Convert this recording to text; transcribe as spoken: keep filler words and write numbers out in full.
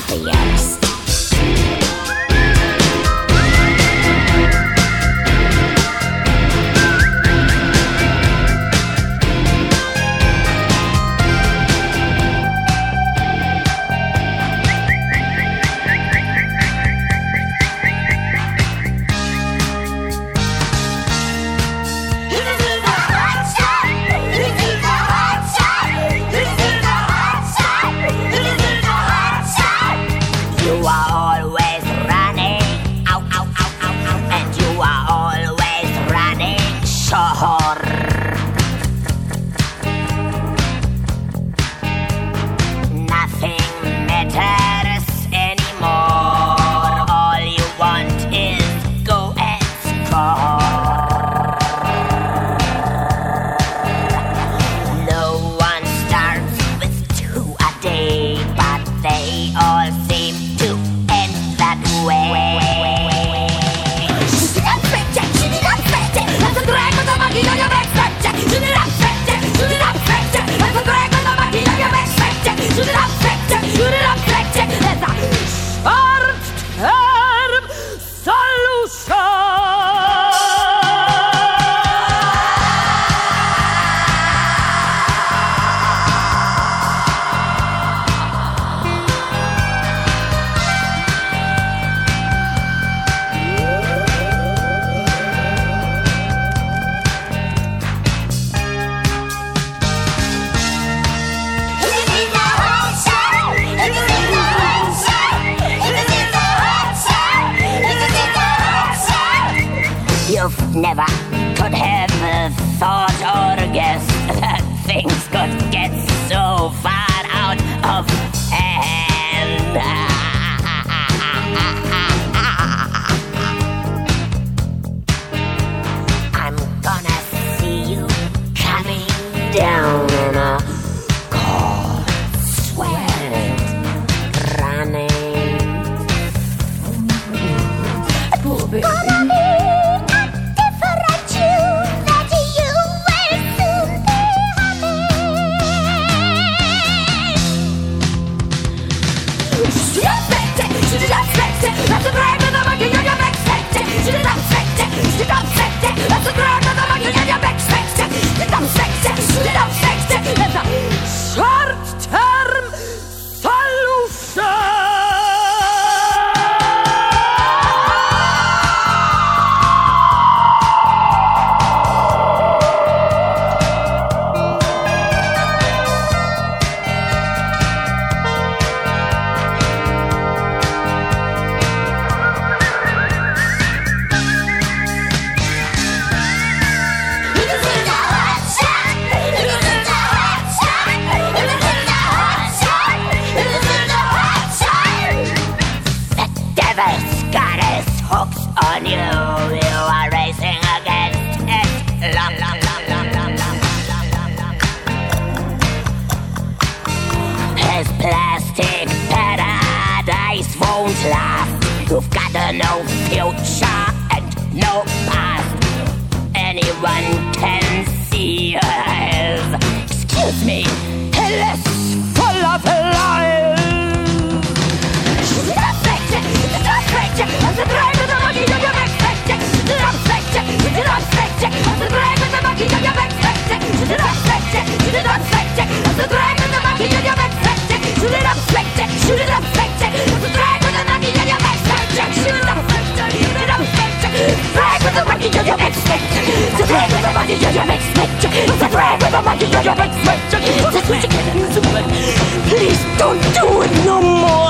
happiest. You are always running, ow, ow, ow, ow, ow, and you are always running short. Nothing matters anymore. All you want is go and score. No one starts with two a day, but they all seem to end that way. Shoot it up, Freddy! Shoot it up, Freddy! That's a drag with the monkey on your back, Freddy! Shoot it up, Freddy! Shoot it up, Freddy! That's a drag with the monkey on your back, Freddy! Shoot it up, Freddy! Shoot it up, Freddy! That's a short-term solution! You've never could have thought or guessed that things could get so far out of hand. I'm gonna see you coming down in a cold sweat, running. Poor baby. Shoot it up, Freddy! That's a drag with the monkey on your back, Freddy! Shoot it up, Freddy! Shoot it up, Freddy! That's a drag with the monkey on your back, Freddy! Shoot it up, Freddy! Shoot it up, Freddy! That's a short-term solution! Devil's got his hooks on you. You are racing against it. Long, long, long, long, long, long, long, long, long. His plastic paradise won't last. You've got a no future and no past. Anyone can see your eyes. Excuse me, hell is full of lies. That's a drag with the monkey on your back, Freddy! Shoot it up, Freddy! Shoot it up, Freddy! That's a drag with the monkey on your back, Freddy! Shoot it up, Freddy! Shoot it up, Freddy! That's a drag with the monkey on your back, Freddy! Shoot it up, Freddy! Shoot it up, Freddy! That's a drag with the monkey on your back, Freddy! Shoot it up, Freddy! Shoot it up, Freddy! Drag with the monkey on your back, Freddy! It's a drag with the monkey on your back, Freddy! It's a drag with the monkey on your back, Freddy! It's a drag with the monkey on your back, Freddy! Please don't do it no more!